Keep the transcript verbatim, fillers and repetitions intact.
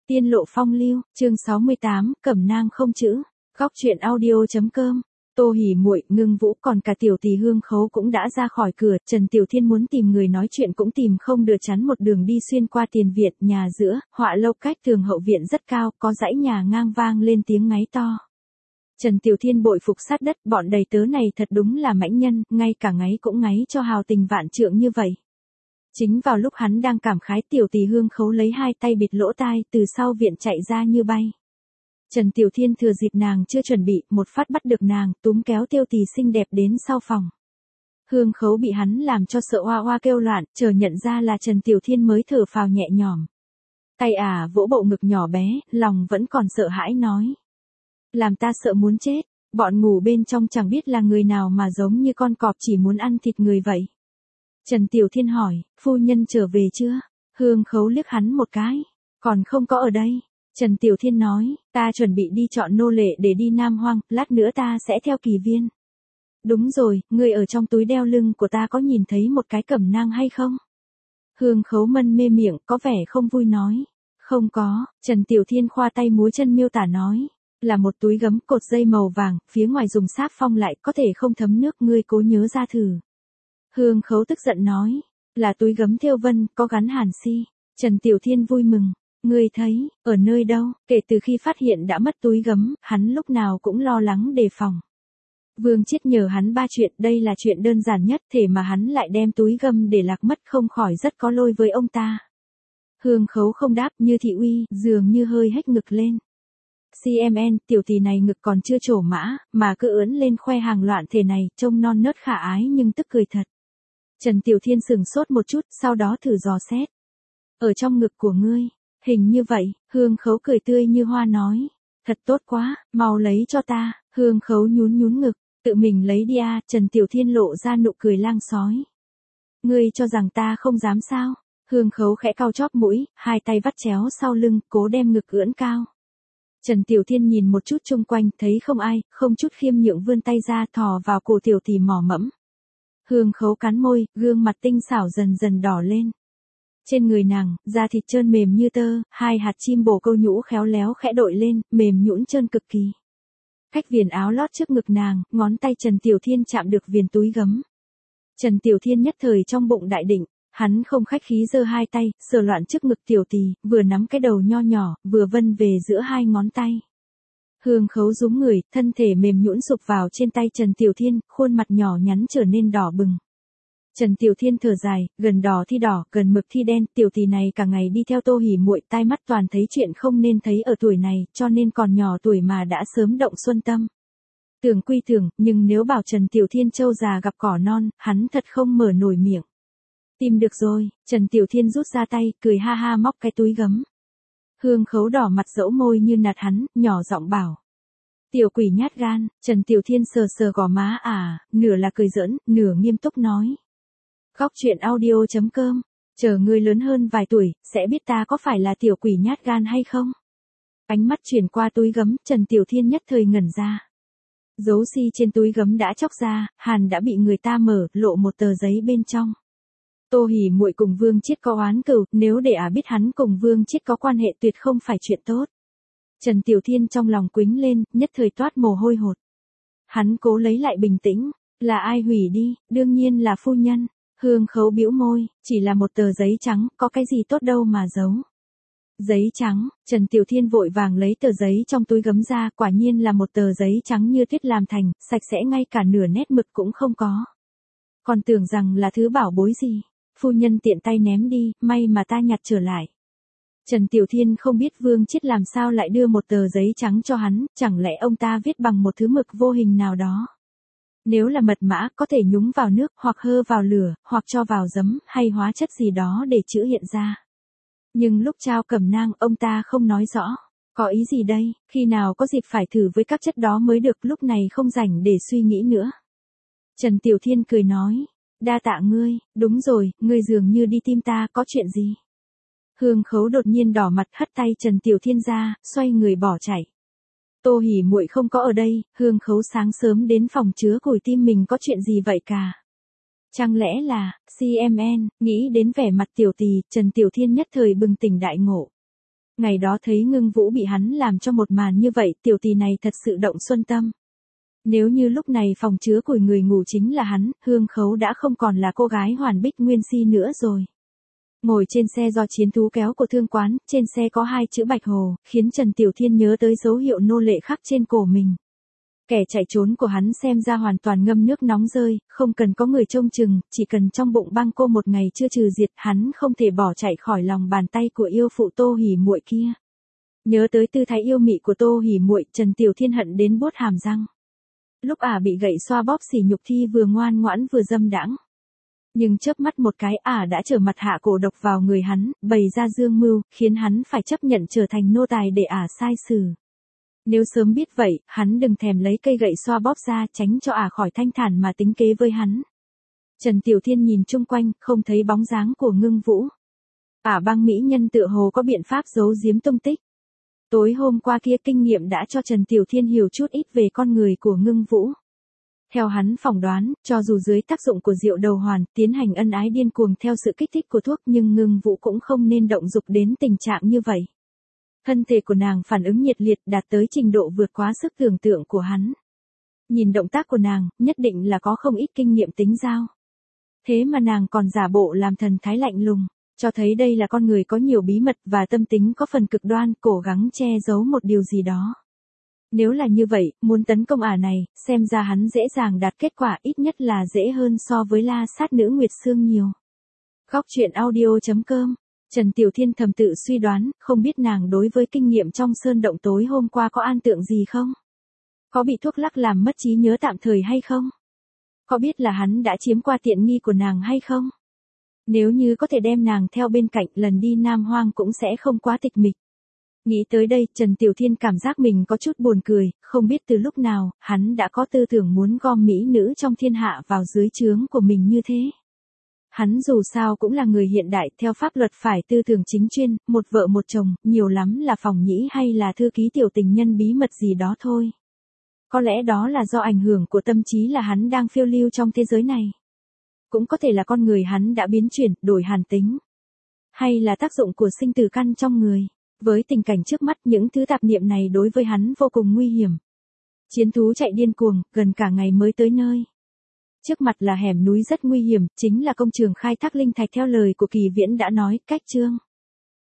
Tiên lộ phong lưu, chương sáu mươi tám, Cẩm nang không chữ. Góc truyện audio.com. Tô Hỉ Muội, Ngưng Vũ còn cả Tiểu Tỳ Hương Khấu cũng đã ra khỏi cửa, Trần Tiểu Thiên muốn tìm người nói chuyện cũng tìm không được, chắn một đường đi xuyên qua tiền viện, nhà giữa, họa lâu cách tường hậu viện rất cao, có dãy nhà ngang vang lên tiếng ngáy to. Trần Tiểu Thiên bội phục sát đất, bọn đầy tớ này thật đúng là mãnh nhân, ngay cả ngáy cũng ngáy cho hào tình vạn trượng như vậy. Chính vào lúc hắn đang cảm khái, Tiểu Tỳ Hương Khấu lấy hai tay bịt lỗ tai, từ sau viện chạy ra như bay. Trần Tiểu Thiên thừa dịp nàng chưa chuẩn bị, một phát bắt được nàng, túm kéo Tiêu Tỳ xinh đẹp đến sau phòng. Hương Khấu bị hắn làm cho sợ oa oa kêu loạn, chờ nhận ra là Trần Tiểu Thiên mới thở phào nhẹ nhõm. Tay ả vỗ bộ ngực nhỏ bé, lòng vẫn còn sợ hãi nói. Làm ta sợ muốn chết, bọn ngủ bên trong chẳng biết là người nào mà giống như con cọp chỉ muốn ăn thịt người vậy. Trần Tiểu Thiên hỏi, phu nhân trở về chưa? Hương Khấu liếc hắn một cái, còn không có ở đây. Trần Tiểu Thiên nói, ta chuẩn bị đi chọn nô lệ để đi Nam Hoang, lát nữa ta sẽ theo Kỳ Viên. Đúng rồi, người ở trong túi đeo lưng của ta có nhìn thấy một cái cẩm nang hay không? Hương Khấu mân mê miệng, có vẻ không vui nói. Không có, Trần Tiểu Thiên khoa tay múa chân miêu tả nói. Là một túi gấm cột dây màu vàng, phía ngoài dùng sáp phong lại, có thể không thấm nước, ngươi cố nhớ ra thử. Hương Khấu tức giận nói, là túi gấm thêu vân, có gắn hàn si. Trần Tiểu Thiên vui mừng, ngươi thấy, ở nơi đâu? Kể từ khi phát hiện đã mất túi gấm, hắn lúc nào cũng lo lắng đề phòng. Vương Chiết nhờ hắn ba chuyện, đây là chuyện đơn giản nhất, thể mà hắn lại đem túi gấm để lạc mất, không khỏi rất có lỗi với ông ta. Hương Khấu không đáp, Như Thị Uy dường như hơi hếch ngực lên. xê em en, tiểu tỷ này ngực còn chưa trổ mã, mà cứ ưỡn lên khoe hàng loạn thể này, trông non nớt khả ái nhưng tức cười thật. Trần Tiểu Thiên sừng sốt một chút, sau đó thử dò xét. Ở trong ngực của ngươi, hình như vậy, Hương Khấu cười tươi như hoa nói. Thật tốt quá, mau lấy cho ta. Hương Khấu nhún nhún ngực, tự mình lấy đi à, Trần Tiểu Thiên lộ ra nụ cười lang sói. Ngươi cho rằng ta không dám sao? Hương Khấu khẽ cau chóp mũi, hai tay vắt chéo sau lưng, cố đem ngực ưỡn cao. Trần Tiểu Thiên nhìn một chút chung quanh, thấy không ai, không chút khiêm nhượng vươn tay ra thò vào cổ Tiểu Tỳ mò mẫm. Hương Khấu cắn môi, gương mặt tinh xảo dần dần đỏ lên. Trên người nàng, da thịt trơn mềm như tơ, hai hạt chim bồ câu nhũ khéo léo khẽ đội lên, mềm nhũn trơn cực kỳ. Cách viền áo lót trước ngực nàng, ngón tay Trần Tiểu Thiên chạm được viền túi gấm. Trần Tiểu Thiên nhất thời trong bụng đại định. Hắn không khách khí giơ hai tay, sờ loạn trước ngực Tiểu Tỳ, vừa nắm cái đầu nho nhỏ, vừa vân về giữa hai ngón tay. Hương Khấu rúm người, thân thể mềm nhũn sụp vào trên tay Trần Tiểu Thiên, khuôn mặt nhỏ nhắn trở nên đỏ bừng. Trần Tiểu Thiên thở dài, gần đỏ thi đỏ, gần mực thi đen, Tiểu Tỳ này cả ngày đi theo Tô Hỉ Muội, tai mắt toàn thấy chuyện không nên thấy ở tuổi này, cho nên còn nhỏ tuổi mà đã sớm động xuân tâm. Tưởng quy tưởng, nhưng nếu bảo Trần Tiểu Thiên trâu già gặp cỏ non, hắn thật không mở nổi miệng. Tìm được rồi, Trần Tiểu Thiên rút ra tay, cười ha ha móc cái túi gấm. Hương Khấu đỏ mặt dẫu môi như nạt hắn, nhỏ giọng bảo. Tiểu quỷ nhát gan, Trần Tiểu Thiên sờ sờ gò má à, nửa là cười giỡn, nửa nghiêm túc nói. Góc truyện audio.com, chờ ngươi lớn hơn vài tuổi, sẽ biết ta có phải là tiểu quỷ nhát gan hay không? Ánh mắt chuyển qua túi gấm, Trần Tiểu Thiên nhất thời ngẩn ra. Dấu si trên túi gấm đã chóc ra, hàn đã bị người ta mở, lộ một tờ giấy bên trong. Tô Hỉ Muội cùng Vương Chiết có oán cừu, nếu để ả biết hắn cùng Vương Chiết có quan hệ tuyệt không phải chuyện tốt. Trần Tiểu Thiên trong lòng quĩnh lên, nhất thời toát mồ hôi hột. Hắn cố lấy lại bình tĩnh, là ai hủy đi, đương nhiên là phu nhân. Hương Khấu bĩu môi, chỉ là một tờ giấy trắng, có cái gì tốt đâu mà giấu. Giấy trắng, Trần Tiểu Thiên vội vàng lấy tờ giấy trong túi gấm ra, quả nhiên là một tờ giấy trắng như tuyết làm thành, sạch sẽ ngay cả nửa nét mực cũng không có. Còn tưởng rằng là thứ bảo bối gì. Phu nhân tiện tay ném đi, may mà ta nhặt trở lại. Trần Tiểu Thiên không biết Vương Chiết làm sao lại đưa một tờ giấy trắng cho hắn, chẳng lẽ ông ta viết bằng một thứ mực vô hình nào đó. Nếu là mật mã, có thể nhúng vào nước, hoặc hơ vào lửa, hoặc cho vào giấm, hay hóa chất gì đó để chữ hiện ra. Nhưng lúc trao cẩm nang, ông ta không nói rõ. Có ý gì đây, khi nào có dịp phải thử với các chất đó mới được, lúc này không rảnh để suy nghĩ nữa. Trần Tiểu Thiên cười nói. Đa tạ ngươi, đúng rồi, ngươi dường như đi tìm ta, có chuyện gì? Hương Khấu đột nhiên đỏ mặt hất tay Trần Tiểu Thiên ra, xoay người bỏ chạy. Tô Hỉ Muội không có ở đây, Hương Khấu sáng sớm đến phòng chứa củi tim mình có chuyện gì vậy cả? Chẳng lẽ là, xê em en, nghĩ đến vẻ mặt Tiểu Tỳ, Trần Tiểu Thiên nhất thời bừng tỉnh đại ngộ. Ngày đó thấy Ngưng Vũ bị hắn làm cho một màn như vậy, tiểu tỷ này thật sự động xuân tâm. Nếu như lúc này phòng chứa củi người ngủ chính là hắn, Hương Khấu đã không còn là cô gái hoàn bích nguyên si nữa rồi. Ngồi trên xe do Chiến Thú kéo của thương quán, trên xe có hai chữ Bạch Hồ, khiến Trần Tiểu Thiên nhớ tới dấu hiệu nô lệ khắc trên cổ mình. Kẻ chạy trốn của hắn xem ra hoàn toàn ngâm nước nóng rơi, không cần có người trông chừng, chỉ cần trong bụng băng cô một ngày chưa trừ diệt, hắn không thể bỏ chạy khỏi lòng bàn tay của yêu phụ Tô Hỉ Muội kia. Nhớ tới tư thái yêu mị của Tô Hỉ Muội, Trần Tiểu Thiên hận đến buốt hàm răng. Lúc ả bị gậy xoa bóp sỉ nhục thi vừa ngoan ngoãn vừa dâm đãng. Nhưng chớp mắt một cái ả đã trở mặt hạ cổ độc vào người hắn, bày ra dương mưu, khiến hắn phải chấp nhận trở thành nô tài để ả sai xử. Nếu sớm biết vậy, hắn đừng thèm lấy cây gậy xoa bóp ra, tránh cho ả khỏi thanh thản mà tính kế với hắn. Trần Tiểu Thiên nhìn chung quanh, không thấy bóng dáng của Ngưng Vũ. Ả băng mỹ nhân tựa hồ có biện pháp giấu giếm tung tích. Tối hôm qua kia kinh nghiệm đã cho Trần Tiểu Thiên hiểu chút ít về con người của Ngưng Vũ. Theo hắn phỏng đoán, cho dù dưới tác dụng của rượu đầu hoàn, tiến hành ân ái điên cuồng theo sự kích thích của thuốc, nhưng Ngưng Vũ cũng không nên động dục đến tình trạng như vậy. Thân thể của nàng phản ứng nhiệt liệt đạt tới trình độ vượt quá sức tưởng tượng của hắn. Nhìn động tác của nàng, nhất định là có không ít kinh nghiệm tính giao. Thế mà nàng còn giả bộ làm thần thái lạnh lùng, cho thấy đây là con người có nhiều bí mật và tâm tính có phần cực đoan, cố gắng che giấu một điều gì đó. Nếu là như vậy, muốn tấn công ả này, xem ra hắn dễ dàng đạt kết quả, ít nhất là dễ hơn so với la sát nữ Nguyệt Sương nhiều. Góc truyện audio chấm com. Trần Tiểu Thiên thầm tự suy đoán, không biết nàng đối với kinh nghiệm trong sơn động tối hôm qua có an tượng gì không? Có bị thuốc lắc làm mất trí nhớ tạm thời hay không? Có biết là hắn đã chiếm qua tiện nghi của nàng hay không? Nếu như có thể đem nàng theo bên cạnh, lần đi Nam Hoang cũng sẽ không quá tịch mịch. Nghĩ tới đây, Trần Tiểu Thiên cảm giác mình có chút buồn cười, không biết từ lúc nào, hắn đã có tư tưởng muốn gom mỹ nữ trong thiên hạ vào dưới trướng của mình như thế. Hắn dù sao cũng là người hiện đại, theo pháp luật phải tư tưởng chính chuyên, một vợ một chồng, nhiều lắm là phòng nhĩ hay là thư ký tiểu tình nhân bí mật gì đó thôi. Có lẽ đó là do ảnh hưởng của tâm trí là hắn đang phiêu lưu trong thế giới này. Cũng có thể là con người hắn đã biến chuyển, đổi hàn tính. Hay là tác dụng của sinh tử căn trong người. Với tình cảnh trước mắt, những thứ tạp niệm này đối với hắn vô cùng nguy hiểm. Chiến thú chạy điên cuồng, gần cả ngày mới tới nơi. Trước mặt là hẻm núi rất nguy hiểm, chính là công trường khai thác linh thạch theo lời của Kỳ Viễn đã nói, cách chương.